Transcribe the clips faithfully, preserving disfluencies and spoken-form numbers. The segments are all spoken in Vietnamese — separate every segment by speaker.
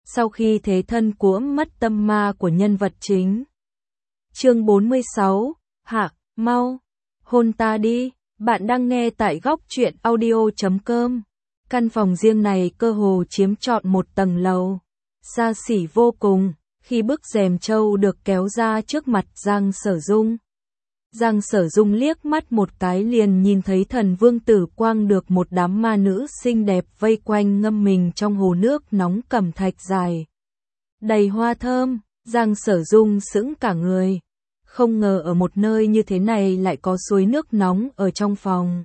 Speaker 1: sau khi thế thân cuỗm mất tâm ma của nhân vật chính. Chương bốn mươi sáu, Hạ, mau, hôn ta đi. Bạn đang nghe tại góc truyện audio chấm com. Căn phòng riêng này cơ hồ chiếm trọn một tầng lầu, xa xỉ vô cùng. Khi bức rèm trâu được kéo ra trước mặt Giang Sở Dung, Giang Sở Dung liếc mắt một cái liền nhìn thấy Thần Vương Tử Quang được một đám ma nữ xinh đẹp vây quanh ngâm mình trong hồ nước nóng cẩm thạch dài, đầy hoa thơm. Giang Sở Dung sững cả người, không ngờ ở một nơi như thế này lại có suối nước nóng ở trong phòng.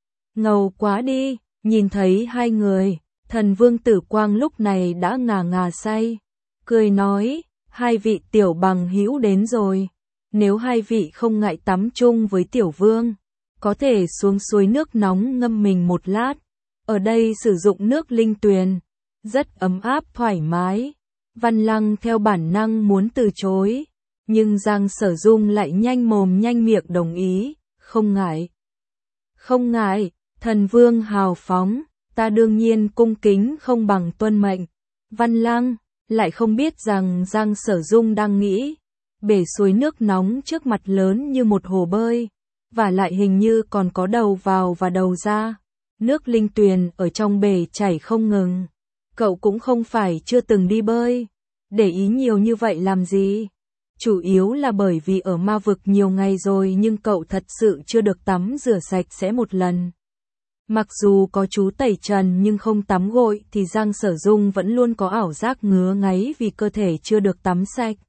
Speaker 1: Ngầu quá đi. Nhìn thấy hai người, Thần Vương Tử Quang lúc này đã ngà ngà say, cười nói, hai vị tiểu bằng hữu đến rồi. Nếu hai vị không ngại tắm chung với tiểu vương, có thể xuống suối nước nóng ngâm mình một lát. Ở đây sử dụng nước linh tuyền, rất ấm áp thoải mái. Văn Lăng theo bản năng muốn từ chối, nhưng Giang Sở Dung lại nhanh mồm nhanh miệng đồng ý, không ngại. Không ngại, Thần Vương hào phóng, ta đương nhiên cung kính không bằng tuân mệnh. Văn Lăng lại không biết rằng Giang Sở Dung đang nghĩ, bể suối nước nóng trước mặt lớn như một hồ bơi, và lại hình như còn có đầu vào và đầu ra. Nước linh tuyền ở trong bể chảy không ngừng. Cậu cũng không phải chưa từng đi bơi, để ý nhiều như vậy làm gì? Chủ yếu là bởi vì ở ma vực nhiều ngày rồi nhưng cậu thật sự chưa được tắm rửa sạch sẽ một lần. Mặc dù có chú tẩy trần nhưng không tắm gội thì Giang Sở Dung vẫn luôn có ảo giác ngứa ngáy vì cơ thể chưa được tắm sạch.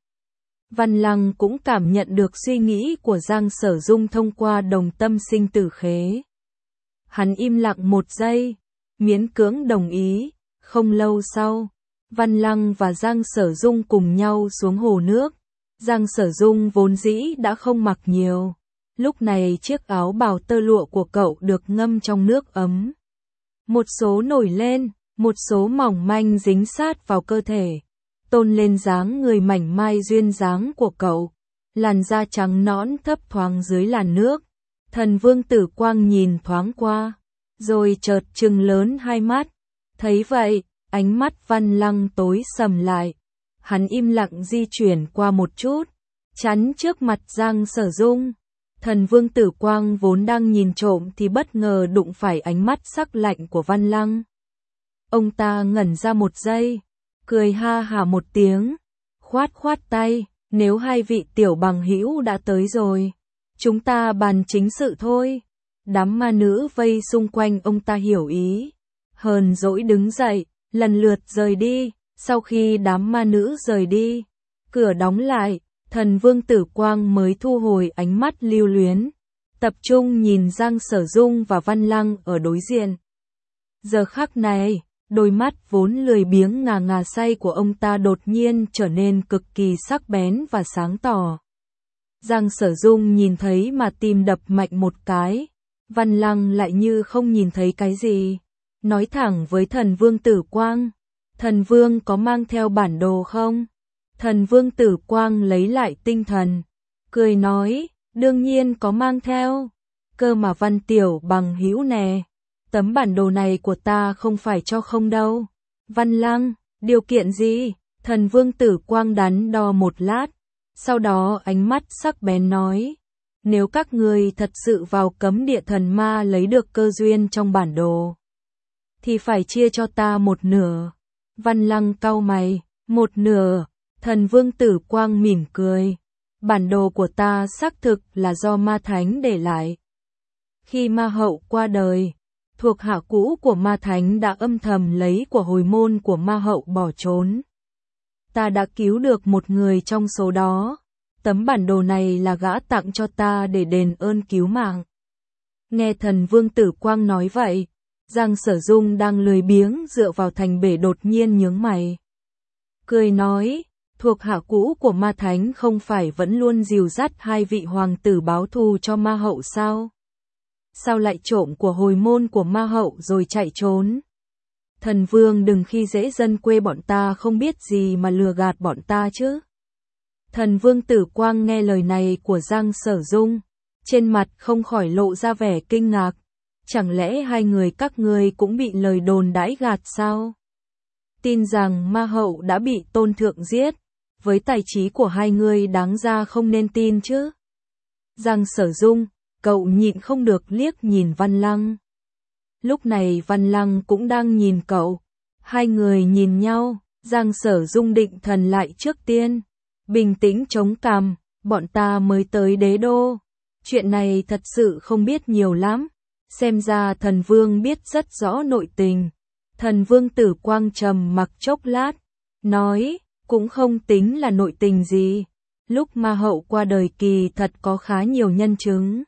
Speaker 1: Văn Lăng cũng cảm nhận được suy nghĩ của Giang Sở Dung thông qua đồng tâm sinh tử khế. Hắn im lặng một giây, miễn cưỡng đồng ý. Không lâu sau, Văn Lăng và Giang Sở Dung cùng nhau xuống hồ nước. Giang Sở Dung vốn dĩ đã không mặc nhiều. Lúc này chiếc áo bào tơ lụa của cậu được ngâm trong nước ấm. Một số nổi lên, một số mỏng manh dính sát vào cơ thể, tôn lên dáng người mảnh mai duyên dáng của cậu. Làn da trắng nõn thấp thoáng dưới làn nước. Thần Vương Tử Quang nhìn thoáng qua, rồi chợt trừng lớn hai mắt. Thấy vậy, ánh mắt Văn Lăng tối sầm lại. Hắn im lặng di chuyển qua một chút, chắn trước mặt Giang Sở Dung. Thần Vương Tử Quang vốn đang nhìn trộm thì bất ngờ đụng phải ánh mắt sắc lạnh của Văn Lăng. Ông ta ngẩn ra một giây, cười ha hả một tiếng, khoát khoát tay, nếu hai vị tiểu bằng hữu đã tới rồi, chúng ta bàn chính sự thôi. Đám ma nữ vây xung quanh ông ta hiểu ý, hờn dỗi đứng dậy, lần lượt rời đi. Sau khi đám ma nữ rời đi, cửa đóng lại, Thần Vương Tử Quang mới thu hồi ánh mắt lưu luyến, tập trung nhìn Giang Sở Dung và Văn Lăng ở đối diện. Giờ khắc này, đôi mắt vốn lười biếng ngà ngà say của ông ta đột nhiên trở nên cực kỳ sắc bén và sáng tỏ. Giang Sở Dung nhìn thấy mà tim đập mạnh một cái, Văn Lăng lại như không nhìn thấy cái gì, nói thẳng với Thần Vương Tử Quang. Thần Vương có mang theo bản đồ không? Thần Vương Tử Quang lấy lại tinh thần, cười nói, đương nhiên có mang theo. Cơ mà Văn tiểu bằng hữu nè, tấm bản đồ này của ta không phải cho không đâu. Văn Lăng, điều kiện gì? Thần Vương Tử Quang đắn đo một lát, sau đó ánh mắt sắc bén nói, nếu các người thật sự vào cấm địa thần ma lấy được cơ duyên trong bản đồ, thì phải chia cho ta một nửa. Văn Lăng cau mày, một nửa. Thần Vương Tử Quang mỉm cười, bản đồ của ta xác thực là do ma thánh để lại. Khi ma hậu qua đời, thuộc hạ cũ của ma thánh đã âm thầm lấy của hồi môn của ma hậu bỏ trốn. Ta đã cứu được một người trong số đó. Tấm bản đồ này là gã tặng cho ta để đền ơn cứu mạng. Nghe Thần Vương Tử Quang nói vậy, Giang Sở Dung đang lười biếng dựa vào thành bể đột nhiên nhướng mày. Cười nói, thuộc hạ cũ của ma thánh không phải vẫn luôn dìu dắt hai vị hoàng tử báo thù cho ma hậu sao? Sao lại trộm của hồi môn của ma hậu rồi chạy trốn? Thần Vương đừng khi dễ dân quê bọn ta không biết gì mà lừa gạt bọn ta chứ. Thần Vương Tử Quang nghe lời này của Giang Sở Dung, trên mặt không khỏi lộ ra vẻ kinh ngạc. Chẳng lẽ hai người các ngươi cũng bị lời đồn đãi gạt sao? tin rằng ma hậu đã bị tôn thượng giết, với tài trí của hai người đáng ra không nên tin chứ. Giang Sở Dung, cậu nhịn không được liếc nhìn Văn Lăng. Lúc này Văn Lăng cũng đang nhìn cậu, hai người nhìn nhau, Giang Sở Dung định thần lại trước tiên, bình tĩnh chống cằm, bọn ta mới tới đế đô, chuyện này thật sự không biết nhiều lắm, xem ra thần vương biết rất rõ nội tình. Thần vương Tử Quang trầm mặc chốc lát, nói, cũng không tính là nội tình gì, lúc ma hậu qua đời kỳ thật có khá nhiều nhân chứng.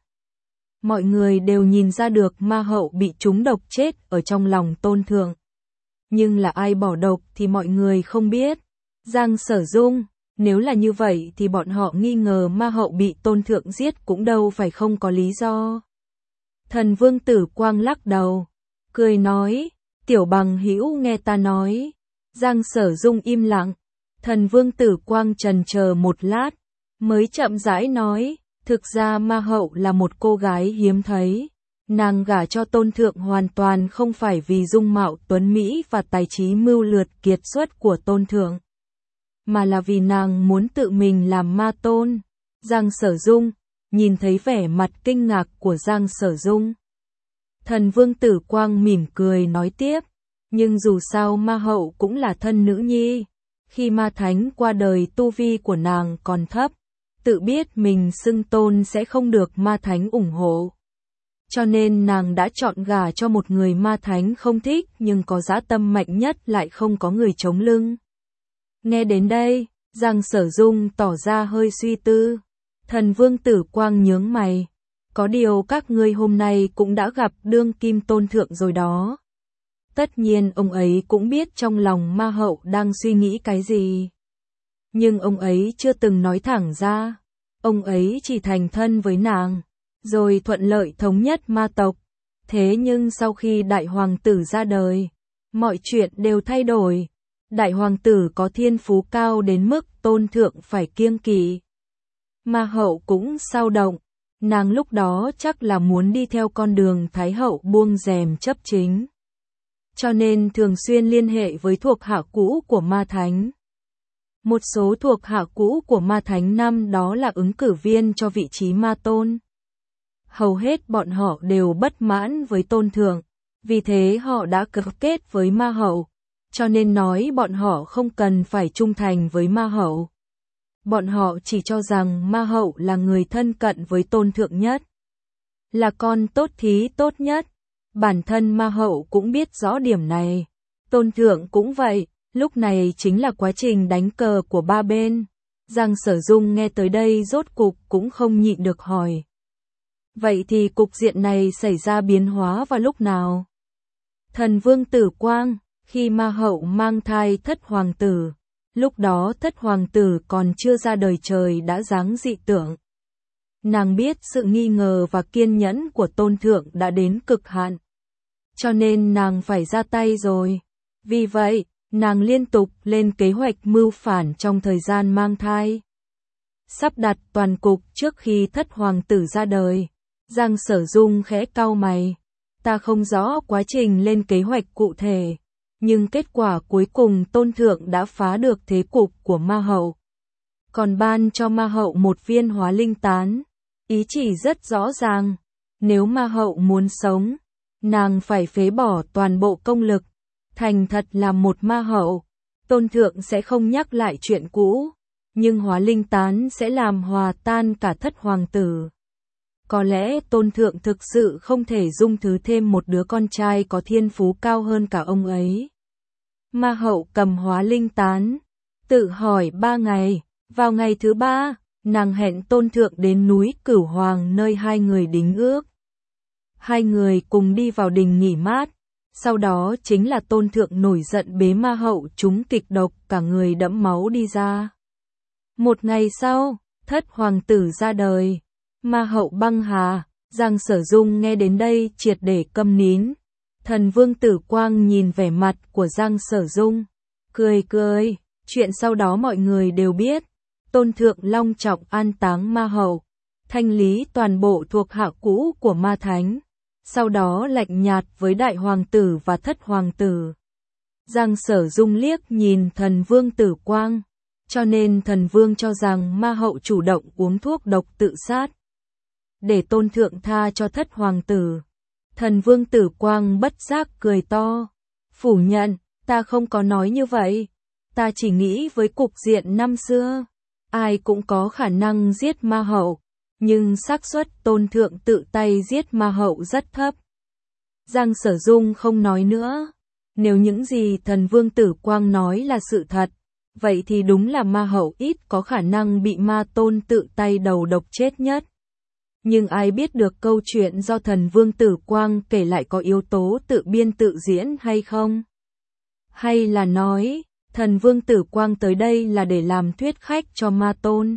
Speaker 1: Mọi người đều nhìn ra được ma hậu bị trúng độc chết ở trong lòng tôn thượng. Nhưng là ai bỏ độc thì mọi người không biết. Giang Sở Dung, nếu là như vậy thì bọn họ nghi ngờ ma hậu bị tôn thượng giết cũng đâu phải không có lý do. Thần vương Tử Quang lắc đầu, cười nói, tiểu bằng hữu nghe ta nói. Giang Sở Dung im lặng, thần vương Tử Quang trần chờ một lát, mới chậm rãi nói, thực ra ma hậu là một cô gái hiếm thấy. Nàng gả cho tôn thượng hoàn toàn không phải vì dung mạo tuấn Mỹ và tài trí mưu lược kiệt xuất của tôn thượng, mà là vì nàng muốn tự mình làm ma tôn. Giang Sở Dung, nhìn thấy vẻ mặt kinh ngạc của Giang Sở Dung, thần vương Tử Quang mỉm cười nói tiếp, nhưng dù sao ma hậu cũng là thân nữ nhi, khi ma thánh qua đời tu vi của nàng còn thấp, tự biết mình xưng tôn sẽ không được ma thánh ủng hộ. Cho nên nàng đã chọn gả cho một người ma thánh không thích nhưng có dã tâm mạnh nhất lại không có người chống lưng. Nghe đến đây, Giang Sở Dung tỏ ra hơi suy tư. Thần vương Tử Quang nhướng mày. Có điều các ngươi hôm nay cũng đã gặp đương kim tôn thượng rồi đó. Tất nhiên ông ấy cũng biết trong lòng ma hậu đang suy nghĩ cái gì. Nhưng ông ấy chưa từng nói thẳng ra. Ông ấy chỉ thành thân với nàng, rồi thuận lợi thống nhất ma tộc. Thế nhưng sau khi đại hoàng tử ra đời, mọi chuyện đều thay đổi. Đại hoàng tử có thiên phú cao đến mức tôn thượng phải kiêng kỵ. Ma hậu cũng sao động, nàng lúc đó chắc là muốn đi theo con đường thái hậu buông rèm chấp chính. Cho nên thường xuyên liên hệ với thuộc hạ cũ của ma thánh. Một số thuộc hạ cũ của ma thánh năm đó là ứng cử viên cho vị trí ma tôn. Hầu hết bọn họ đều bất mãn với tôn thượng, vì thế họ đã cấu kết với ma hậu, cho nên nói bọn họ không cần phải trung thành với ma hậu. Bọn họ chỉ cho rằng ma hậu là người thân cận với tôn thượng nhất, là con tốt thí tốt nhất. Bản thân ma hậu cũng biết rõ điểm này, tôn thượng cũng vậy, lúc này chính là quá trình đánh cờ của ba bên. Giang Sở Dung nghe tới đây rốt cục cũng không nhịn được hỏi. Vậy thì cục diện này xảy ra biến hóa vào lúc nào? Thần vương Tử Quang, khi ma hậu mang thai thất hoàng tử, lúc đó thất hoàng tử còn chưa ra đời trời đã giáng dị tượng. Nàng biết sự nghi ngờ và kiên nhẫn của tôn thượng đã đến cực hạn, cho nên nàng phải ra tay rồi. Vì vậy, nàng liên tục lên kế hoạch mưu phản trong thời gian mang thai, sắp đặt toàn cục trước khi thất hoàng tử ra đời. Giang Sở Dung khẽ cau mày, ta không rõ quá trình lên kế hoạch cụ thể, nhưng kết quả cuối cùng tôn thượng đã phá được thế cục của ma hậu, còn ban cho ma hậu một viên hóa linh tán. Ý chỉ rất rõ ràng, nếu ma hậu muốn sống, nàng phải phế bỏ toàn bộ công lực, thành thật là một ma hậu. Tôn thượng sẽ không nhắc lại chuyện cũ, nhưng hóa linh tán sẽ làm hòa tan cả thất hoàng tử. Có lẽ tôn thượng thực sự không thể dung thứ thêm một đứa con trai có thiên phú cao hơn cả ông ấy. Ma hậu cầm hóa linh tán, tự hỏi ba ngày, vào ngày thứ ba, nàng hẹn tôn thượng đến núi Cửu Hoàng nơi hai người đính ước. Hai người cùng đi vào đình nghỉ mát, sau đó chính là tôn thượng nổi giận bế ma hậu trúng kịch độc cả người đẫm máu đi ra. Một ngày sau, thất hoàng tử ra đời, ma hậu băng hà. Giang Sở Dung nghe đến đây triệt để câm nín. Thần vương Tử Quang nhìn vẻ mặt của Giang Sở Dung, cười cười, chuyện sau đó mọi người đều biết. Tôn thượng long trọng an táng ma hậu, thanh lý toàn bộ thuộc hạ cũ của ma thánh, sau đó lạnh nhạt với đại hoàng tử và thất hoàng tử. Giang Sở Dung liếc nhìn Thần Vương Tử Quang, cho nên Thần Vương cho rằng ma hậu chủ động uống thuốc độc tự sát, để tôn thượng tha cho thất hoàng tử. Thần Vương Tử Quang bất giác cười to, phủ nhận, ta không có nói như vậy, ta chỉ nghĩ với cục diện năm xưa, ai cũng có khả năng giết ma hậu, nhưng xác suất tôn thượng tự tay giết ma hậu rất thấp. Giang Sở Dung không nói nữa, nếu những gì Thần Vương Tử Quang nói là sự thật, vậy thì đúng là ma hậu ít có khả năng bị ma tôn tự tay đầu độc chết nhất. Nhưng ai biết được câu chuyện do Thần Vương Tử Quang kể lại có yếu tố tự biên tự diễn hay không? Hay là nói, Thần Vương Tử Quang tới đây là để làm thuyết khách cho ma tôn?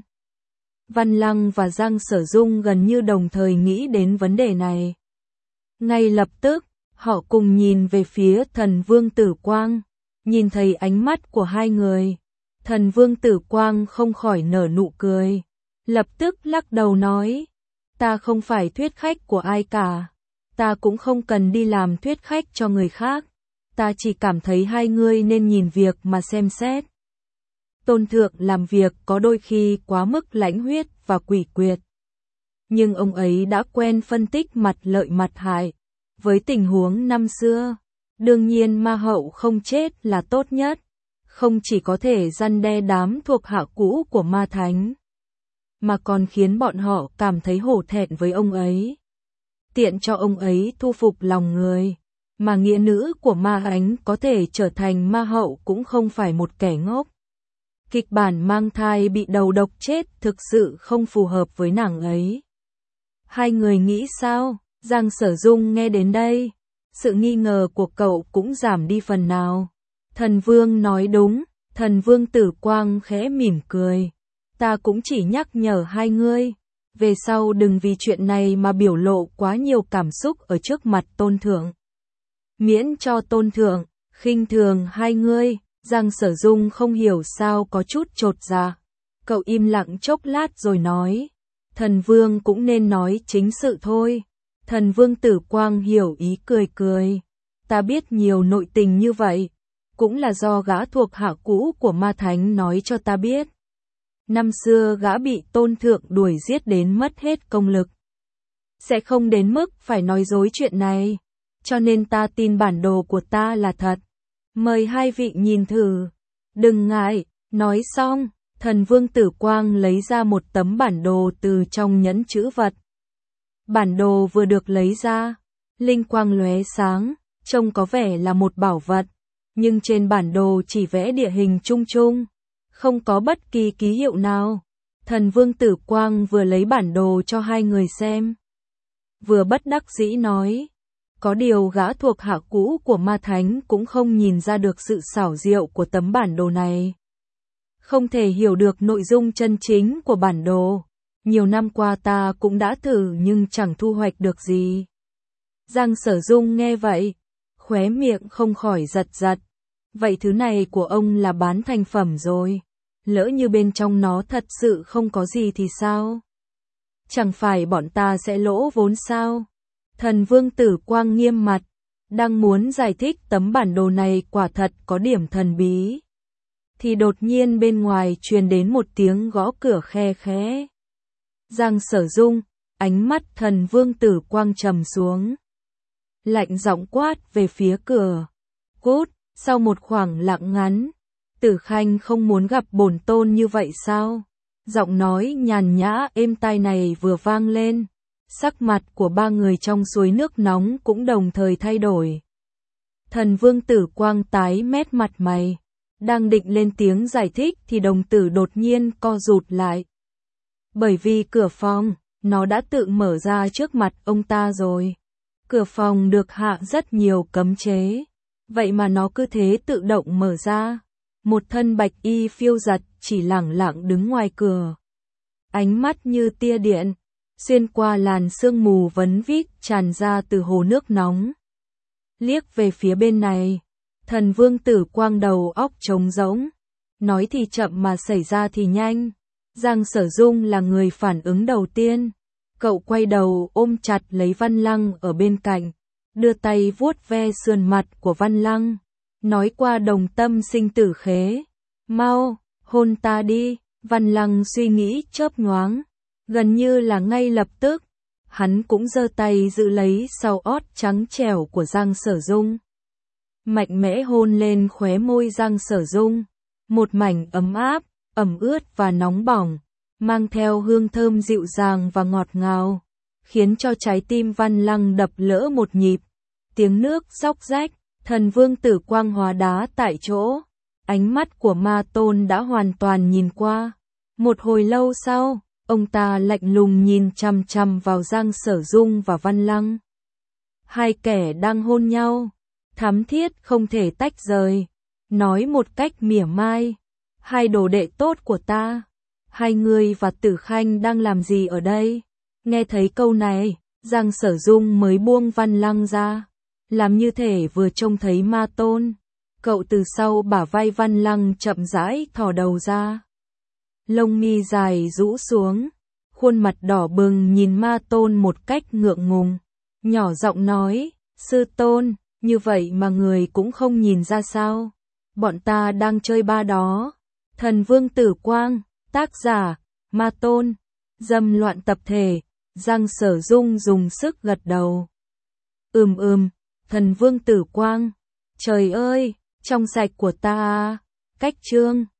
Speaker 1: Văn Lăng và Giang Sở Dung gần như đồng thời nghĩ đến vấn đề này. Ngay lập tức, họ cùng nhìn về phía Thần Vương Tử Quang, nhìn thấy ánh mắt của hai người. Thần Vương Tử Quang không khỏi nở nụ cười, lập tức lắc đầu nói, ta không phải thuyết khách của ai cả, ta cũng không cần đi làm thuyết khách cho người khác, ta chỉ cảm thấy hai ngươi nên nhìn việc mà xem xét. Tôn thượng làm việc có đôi khi quá mức lãnh huyết và quỷ quyệt, nhưng ông ấy đã quen phân tích mặt lợi mặt hại. Với tình huống năm xưa, đương nhiên ma hậu không chết là tốt nhất, không chỉ có thể răn đe đám thuộc hạ cũ của ma thánh, mà còn khiến bọn họ cảm thấy hổ thẹn với ông ấy. Tiện cho ông ấy thu phục lòng người, mà nghĩa nữ của ma ánh có thể trở thành ma hậu cũng không phải một kẻ ngốc. Kịch bản mang thai bị đầu độc chết thực sự không phù hợp với nàng ấy. Hai người nghĩ sao? Giang Sở Dung nghe đến đây, sự nghi ngờ của cậu cũng giảm đi phần nào. Thần Vương nói đúng, Thần Vương Tử Quang khẽ mỉm cười. Ta cũng chỉ nhắc nhở hai ngươi, về sau đừng vì chuyện này mà biểu lộ quá nhiều cảm xúc ở trước mặt tôn thượng. Miễn cho tôn thượng khinh thường hai ngươi. Giang Sở Dung không hiểu sao có chút chột dạ. Cậu im lặng chốc lát rồi nói, Thần Vương cũng nên nói chính sự thôi. Thần Vương Tử Quang hiểu ý cười cười. Ta biết nhiều nội tình như vậy, cũng là do gã thuộc hạ cũ của ma thánh nói cho ta biết. Năm xưa gã bị tôn thượng đuổi giết đến mất hết công lực. Sẽ không đến mức phải nói dối chuyện này, cho nên ta tin bản đồ của ta là thật. Mời hai vị nhìn thử. Đừng ngại, nói xong, Thần Vương Tử Quang lấy ra một tấm bản đồ từ trong nhẫn chữ vật. Bản đồ vừa được lấy ra, linh quang lóe sáng, trông có vẻ là một bảo vật, nhưng trên bản đồ chỉ vẽ địa hình chung chung, không có bất kỳ ký hiệu nào. Thần Vương Tử Quang vừa lấy bản đồ cho hai người xem, vừa bất đắc dĩ nói, có điều gã thuộc hạ cũ của ma thánh cũng không nhìn ra được sự xảo diệu của tấm bản đồ này. Không thể hiểu được nội dung chân chính của bản đồ. Nhiều năm qua ta cũng đã thử nhưng chẳng thu hoạch được gì. Giang Sở Dung nghe vậy, khóe miệng không khỏi giật giật. Vậy thứ này của ông là bán thành phẩm rồi. Lỡ như bên trong nó thật sự không có gì thì sao? Chẳng phải bọn ta sẽ lỗ vốn sao? Thần Vương Tử Quang nghiêm mặt, đang muốn giải thích tấm bản đồ này quả thật có điểm thần bí. Thì đột nhiên bên ngoài truyền đến một tiếng gõ cửa khe khẽ. Giang Sở Dung, ánh mắt Thần Vương Tử Quang trầm xuống. Lạnh giọng quát về phía cửa. Cút, sau một khoảng lặng ngắn, Tử Khanh không muốn gặp bổn tôn như vậy sao? Giọng nói nhàn nhã êm tai này vừa vang lên, sắc mặt của ba người trong suối nước nóng cũng đồng thời thay đổi. Thần Vương Tử Quang tái mét mặt mày, đang định lên tiếng giải thích thì đồng tử đột nhiên co rụt lại. Bởi vì cửa phòng, nó đã tự mở ra trước mặt ông ta rồi. Cửa phòng được hạ rất nhiều cấm chế, vậy mà nó cứ thế tự động mở ra. Một thân bạch y phiêu giật chỉ lẳng lặng đứng ngoài cửa. Ánh mắt như tia điện, xuyên qua làn sương mù vấn vít tràn ra từ hồ nước nóng. Liếc về phía bên này, Thần Vương Tử Quang đầu óc trống rỗng. Nói thì chậm mà xảy ra thì nhanh. Giang Sở Dung là người phản ứng đầu tiên. Cậu quay đầu ôm chặt lấy Văn Lăng ở bên cạnh, đưa tay vuốt ve sườn mặt của Văn Lăng. nói qua đồng tâm sinh tử khế. Mau, hôn ta đi, Văn Lăng suy nghĩ chớp nhoáng, gần như là ngay lập tức, hắn cũng giơ tay giữ lấy sau ót trắng trẻo của Giang Sở Dung. Mạnh mẽ hôn lên khóe môi Giang Sở Dung, một mảnh ấm áp, ẩm ướt và nóng bỏng, mang theo hương thơm dịu dàng và ngọt ngào, khiến cho trái tim Văn Lăng đập lỡ một nhịp. Tiếng nước róc rách, Thần Vương Tử Quang hóa đá tại chỗ, ánh mắt của Ma Tôn đã hoàn toàn nhìn qua. Một hồi lâu sau, ông ta lạnh lùng nhìn chằm chằm vào Giang Sở Dung và Văn Lăng. Hai kẻ đang hôn nhau, thắm thiết không thể tách rời, nói một cách mỉa mai, hai đồ đệ tốt của ta, hai người và Tử Khanh đang làm gì ở đây? Nghe thấy câu này, Giang Sở Dung mới buông Văn Lăng ra, làm như thể vừa trông thấy Ma Tôn. Cậu từ sau bả vai Văn Lăng chậm rãi thò đầu ra. Lông mi dài rũ xuống, khuôn mặt đỏ bừng nhìn Ma Tôn một cách ngượng ngùng, nhỏ giọng nói, sư tôn, như vậy mà người cũng không nhìn ra sao? Bọn ta đang chơi ba đó. Thần Vương Tử Quang, tác giả, Ma Tôn, dâm loạn tập thể. Giang Sở Dung dùng sức gật đầu. Ừm ừm, Thần Vương Tử Quang, trời ơi, trong sạch của ta à. Cách chương